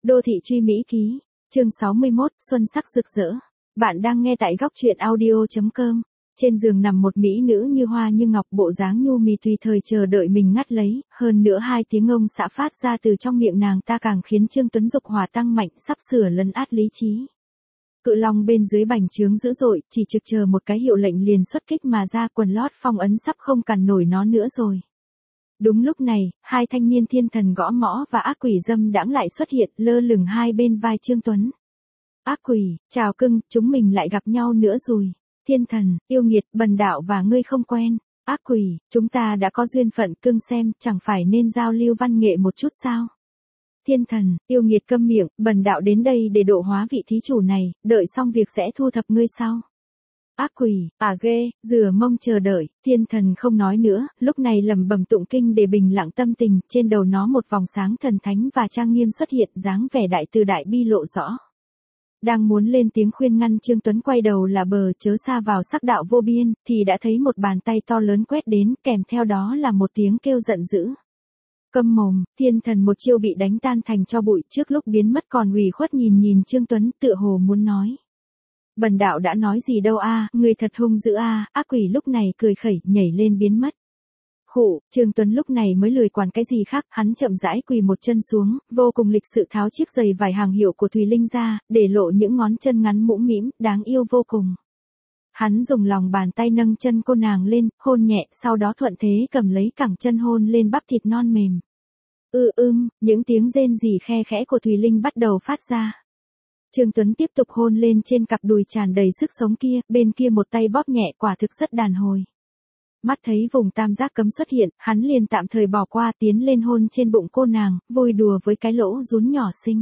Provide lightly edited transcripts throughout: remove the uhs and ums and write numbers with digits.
Đô thị truy Mỹ ký, chương 61, xuân sắc rực rỡ. Bạn đang nghe tại góc truyện audio.com. Trên giường nằm một mỹ nữ như hoa như ngọc, bộ dáng nhu mì tùy thời chờ đợi mình ngắt lấy, hơn nữa hai tiếng ông xã phát ra từ trong miệng nàng ta càng khiến Trương Tuấn dục hỏa tăng mạnh, sắp sửa lấn át lý trí. Cự long bên dưới bành trướng dữ dội, chỉ trực chờ một cái hiệu lệnh liền xuất kích mà ra, quần lót phong ấn sắp không cản nổi nó nữa rồi. Đúng lúc này, hai thanh niên thiên thần gõ mõ và ác quỷ dâm đãng lại xuất hiện, lơ lửng hai bên vai Trương Tuấn. Ác quỷ, chào cưng, chúng mình lại gặp nhau nữa rồi. Thiên thần, yêu nghiệt, bần đạo và ngươi không quen. Ác quỷ, chúng ta đã có duyên phận, cưng xem, chẳng phải nên giao lưu văn nghệ một chút sao? Thiên thần, yêu nghiệt câm miệng, bần đạo đến đây để độ hóa vị thí chủ này, đợi xong việc sẽ thu thập ngươi sau. Ác quỷ, ghê, rửa mông chờ đợi. Thiên thần không nói nữa, lúc này lẩm bẩm tụng kinh để bình lặng tâm tình, trên đầu nó một vòng sáng thần thánh và trang nghiêm xuất hiện, dáng vẻ đại từ đại bi lộ rõ. Đang muốn lên tiếng khuyên ngăn Trương Tuấn quay đầu là bờ chớ xa vào sắc đạo vô biên, thì đã thấy một bàn tay to lớn quét đến, kèm theo đó là một tiếng kêu giận dữ. Câm mồm, thiên thần một chiêu bị đánh tan thành tro bụi, trước lúc biến mất còn ủy khuất nhìn Trương Tuấn, tựa hồ muốn nói. Bần đạo đã nói gì đâu người thật hung dữ ác quỷ lúc này cười khẩy, nhảy lên biến mất. Khụ, Trương Tuấn lúc này mới lười quản cái gì khác, hắn chậm rãi quỳ một chân xuống, vô cùng lịch sự tháo chiếc giày vải hàng hiệu của Thùy Linh ra, để lộ những ngón chân ngắn mũm mĩm, đáng yêu vô cùng. Hắn dùng lòng bàn tay nâng chân cô nàng lên, hôn nhẹ, sau đó thuận thế cầm lấy cẳng chân hôn lên bắp thịt non mềm. Những tiếng rên rỉ khe khẽ của Thùy Linh bắt đầu phát ra. Trương Tuấn tiếp tục hôn lên trên cặp đùi tràn đầy sức sống kia, bên kia một tay bóp nhẹ, quả thực rất đàn hồi. Mắt thấy vùng tam giác cấm xuất hiện, hắn liền tạm thời bỏ qua, tiến lên hôn trên bụng cô nàng, vui đùa với cái lỗ rún nhỏ xinh.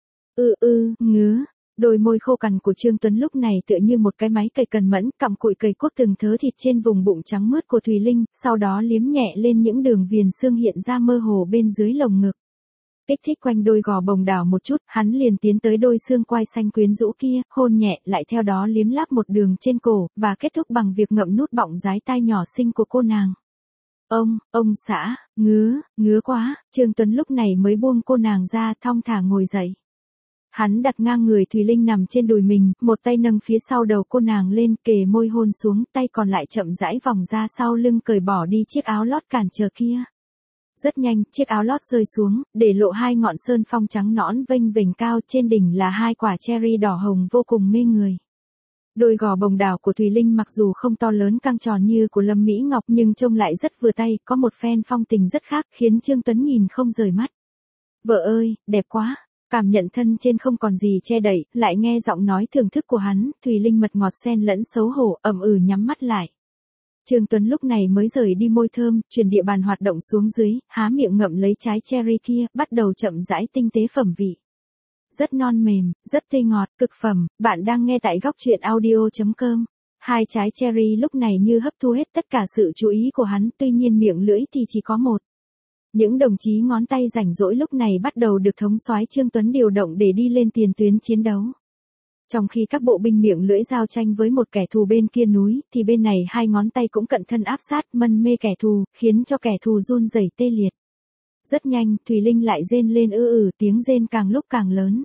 Ngứa. Đôi môi khô cằn của Trương Tuấn lúc này tựa như một cái máy cày cần mẫn, cặm cụi cày cuốc từng thớ thịt trên vùng bụng trắng mướt của Thùy Linh, sau đó liếm nhẹ lên những đường viền xương hiện ra mơ hồ bên dưới lồng ngực. Kích thích quanh đôi gò bồng đảo một chút, hắn liền tiến tới đôi xương quai xanh quyến rũ kia, hôn nhẹ, lại theo đó liếm láp một đường trên cổ, và kết thúc bằng việc ngậm nút bọng dái tai nhỏ xinh của cô nàng. Ông xã, ngứa quá, Trương Tuấn lúc này mới buông cô nàng ra, thong thả ngồi dậy. Hắn đặt ngang người Thùy Linh nằm trên đùi mình, một tay nâng phía sau đầu cô nàng lên, kề môi hôn xuống, tay còn lại chậm rãi vòng ra sau lưng cởi bỏ đi chiếc áo lót cản trở kia. Rất nhanh, chiếc áo lót rơi xuống, để lộ hai ngọn sơn phong trắng nõn vênh vềnh cao, trên đỉnh là hai quả cherry đỏ hồng vô cùng mê người. Đôi gò bồng đảo của Thùy Linh mặc dù không to lớn căng tròn như của Lâm Mỹ Ngọc nhưng trông lại rất vừa tay, có một phen phong tình rất khác, khiến Trương Tuấn nhìn không rời mắt. Vợ ơi, đẹp quá. Cảm nhận thân trên không còn gì che đậy, lại nghe giọng nói thưởng thức của hắn, Thùy Linh mật ngọt xen lẫn xấu hổ, nhắm mắt lại. Trương Tuấn lúc này mới rời đi môi thơm, chuyển địa bàn hoạt động xuống dưới, há miệng ngậm lấy trái cherry kia, bắt đầu chậm rãi tinh tế phẩm vị. Rất non mềm, rất tươi ngọt, cực phẩm, bạn đang nghe tại góc truyện audio.com. Hai trái cherry lúc này như hấp thu hết tất cả sự chú ý của hắn, tuy nhiên miệng lưỡi thì chỉ có một. Những đồng chí ngón tay rảnh rỗi lúc này bắt đầu được thống soái Trương Tuấn điều động để đi lên tiền tuyến chiến đấu. Trong khi các bộ binh miệng lưỡi giao tranh với một kẻ thù bên kia núi, thì bên này hai ngón tay cũng cận thân áp sát, mân mê kẻ thù, khiến cho kẻ thù run rẩy tê liệt. Rất nhanh, Thùy Linh lại rên lên tiếng rên càng lúc càng lớn.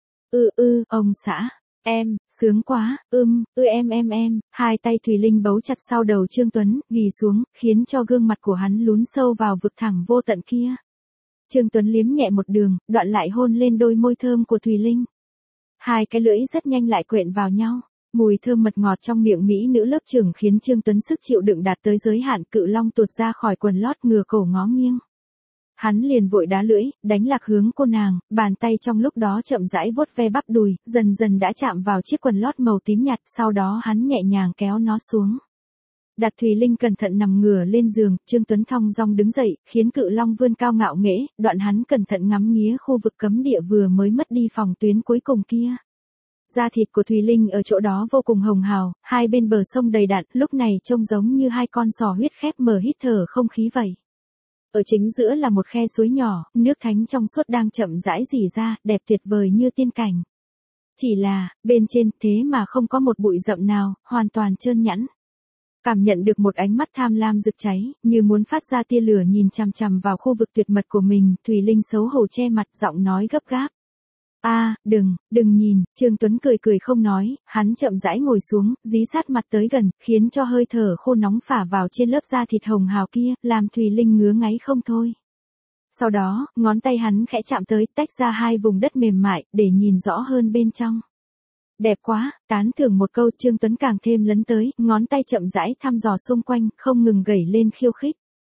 Ông xã, em, sướng quá, em. Hai tay Thùy Linh bấu chặt sau đầu Trương Tuấn, ghì xuống, khiến cho gương mặt của hắn lún sâu vào vực thẳm vô tận kia. Trương Tuấn liếm nhẹ một đường, đoạn lại hôn lên đôi môi thơm của Thùy Linh. Hai cái lưỡi rất nhanh lại quện vào nhau, mùi thơm mật ngọt trong miệng mỹ nữ lớp trưởng khiến Trương Tuấn sức chịu đựng đạt tới giới hạn, cự long tuột ra khỏi quần lót, ngửa cổ ngó nghiêng. Hắn liền vội đá lưỡi, đánh lạc hướng cô nàng, bàn tay trong lúc đó chậm rãi vuốt ve bắp đùi, dần dần đã chạm vào chiếc quần lót màu tím nhạt, sau đó hắn nhẹ nhàng kéo nó xuống. Đặt Thùy Linh cẩn thận nằm ngửa lên giường, Trương Tuấn thong dong đứng dậy, khiến cự long vươn cao ngạo nghễ, đoạn hắn cẩn thận ngắm nghía khu vực cấm địa vừa mới mất đi phòng tuyến cuối cùng kia. Da thịt của Thùy Linh ở chỗ đó vô cùng hồng hào, hai bên bờ sông đầy đặn, lúc này trông giống như hai con sò huyết khép mở hít thở không khí vậy. Ở chính giữa là một khe suối nhỏ, nước thánh trong suốt đang chậm rãi rỉ ra, đẹp tuyệt vời như tiên cảnh. Chỉ là, bên trên thế mà không có một bụi rậm nào, hoàn toàn trơn nhẵn. Cảm nhận được một ánh mắt tham lam rực cháy, như muốn phát ra tia lửa nhìn chằm chằm vào khu vực tuyệt mật của mình, Thùy Linh xấu hổ che mặt, giọng nói gấp gáp. Đừng nhìn, Trương Tuấn cười cười không nói, hắn chậm rãi ngồi xuống, dí sát mặt tới gần, khiến cho hơi thở khô nóng phả vào trên lớp da thịt hồng hào kia, làm Thùy Linh ngứa ngáy không thôi. Sau đó, ngón tay hắn khẽ chạm tới, tách ra hai vùng đất mềm mại, để nhìn rõ hơn bên trong. Đẹp quá, tán thưởng một câu, Trương Tuấn càng thêm lấn tới, ngón tay chậm rãi thăm dò xung quanh, không ngừng gẩy lên khiêu khích.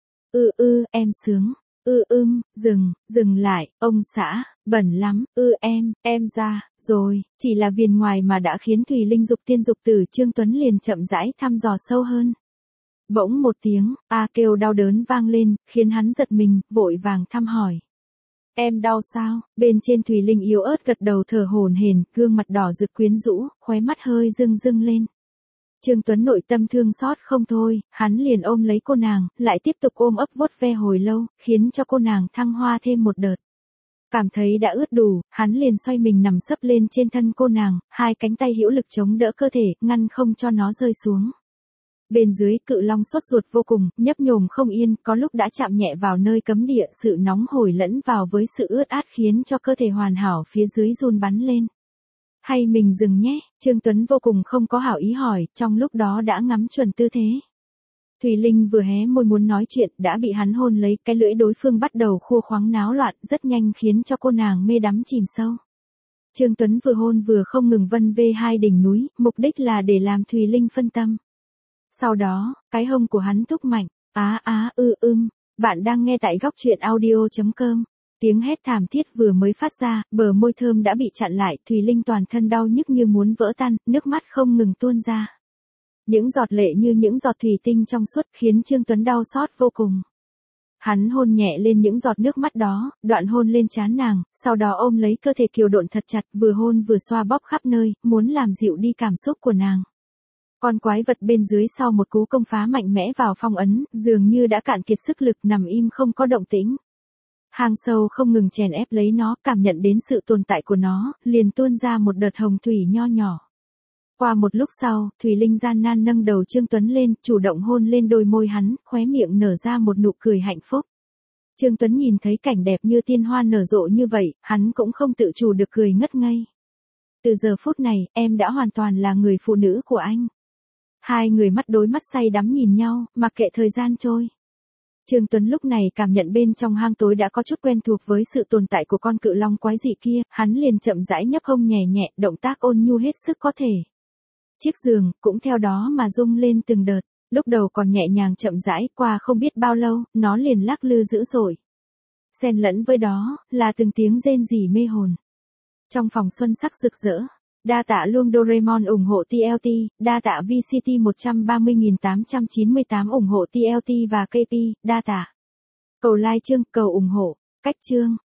Em sướng. Dừng lại, ông xã, bẩn lắm, em ra, rồi, chỉ là viền ngoài mà đã khiến Thùy Linh dục tiên dục tử, Trương Tuấn liền chậm rãi thăm dò sâu hơn. Bỗng một tiếng, kêu đau đớn vang lên, khiến hắn giật mình, vội vàng thăm hỏi. Em đau sao? Bên trên Thùy Linh yếu ớt gật đầu thở hổn hển, gương mặt đỏ rực quyến rũ, khóe mắt hơi rưng rưng lên. Trương Tuấn nội tâm thương xót không thôi, hắn liền ôm lấy cô nàng, lại tiếp tục ôm ấp vuốt ve hồi lâu, khiến cho cô nàng thăng hoa thêm một đợt. Cảm thấy đã ướt đủ, hắn liền xoay mình nằm sấp lên trên thân cô nàng, hai cánh tay hữu lực chống đỡ cơ thể, ngăn không cho nó rơi xuống. Bên dưới, cự long sốt ruột vô cùng, nhấp nhổm không yên, có lúc đã chạm nhẹ vào nơi cấm địa, sự nóng hổi lẫn vào với sự ướt át khiến cho cơ thể hoàn hảo phía dưới run bắn lên. Hay mình dừng nhé, Trương Tuấn vô cùng không có hảo ý hỏi, trong lúc đó đã ngắm chuẩn tư thế. Thùy Linh vừa hé môi muốn nói chuyện, đã bị hắn hôn lấy, cái lưỡi đối phương bắt đầu khua khoáng náo loạn, rất nhanh khiến cho cô nàng mê đắm chìm sâu. Trương Tuấn vừa hôn vừa không ngừng vân vê hai đỉnh núi, mục đích là để làm Thùy Linh phân tâm. Sau đó, cái hông của hắn thúc mạnh, bạn đang nghe tại góc truyện audio.com. Tiếng hét thảm thiết vừa mới phát ra, bờ môi thơm đã bị chặn lại, Thùy Linh toàn thân đau nhức như muốn vỡ tan, nước mắt không ngừng tuôn ra. Những giọt lệ như những giọt thủy tinh trong suốt khiến Trương Tuấn đau xót vô cùng. Hắn hôn nhẹ lên những giọt nước mắt đó, đoạn hôn lên trán nàng, sau đó ôm lấy cơ thể kiều độn thật chặt, vừa hôn vừa xoa bóp khắp nơi, muốn làm dịu đi cảm xúc của nàng. Con quái vật bên dưới sau một cú công phá mạnh mẽ vào phong ấn, dường như đã cạn kiệt sức lực nằm im không có động tĩnh. Hang sâu không ngừng chèn ép lấy nó, cảm nhận đến sự tồn tại của nó, liền tuôn ra một đợt hồng thủy nho nhỏ. Qua một lúc sau, Thùy Linh gian nan nâng đầu Trương Tuấn lên, chủ động hôn lên đôi môi hắn, khóe miệng nở ra một nụ cười hạnh phúc. Trương Tuấn nhìn thấy cảnh đẹp như tiên hoa nở rộ như vậy, hắn cũng không tự chủ được cười ngất ngây. Từ giờ phút này, em đã hoàn toàn là người phụ nữ của anh. Hai người mắt đối mắt say đắm nhìn nhau, mặc kệ thời gian trôi. Trương Tuấn lúc này cảm nhận bên trong hang tối đã có chút quen thuộc với sự tồn tại của con cự long quái dị kia, hắn liền chậm rãi nhấp hông nhẹ nhẹ, động tác ôn nhu hết sức có thể. Chiếc giường, cũng theo đó mà rung lên từng đợt, lúc đầu còn nhẹ nhàng chậm rãi, qua không biết bao lâu, nó liền lắc lư dữ dội. Xen lẫn với đó, là từng tiếng rên rỉ mê hồn. Trong phòng xuân sắc rực rỡ. Đa tạ Luông Doraemon ủng hộ TLT, đa tạ VCT 130.898 ủng hộ TLT và KP, đa tạ. Cầu like chương, cầu ủng hộ, cách chương.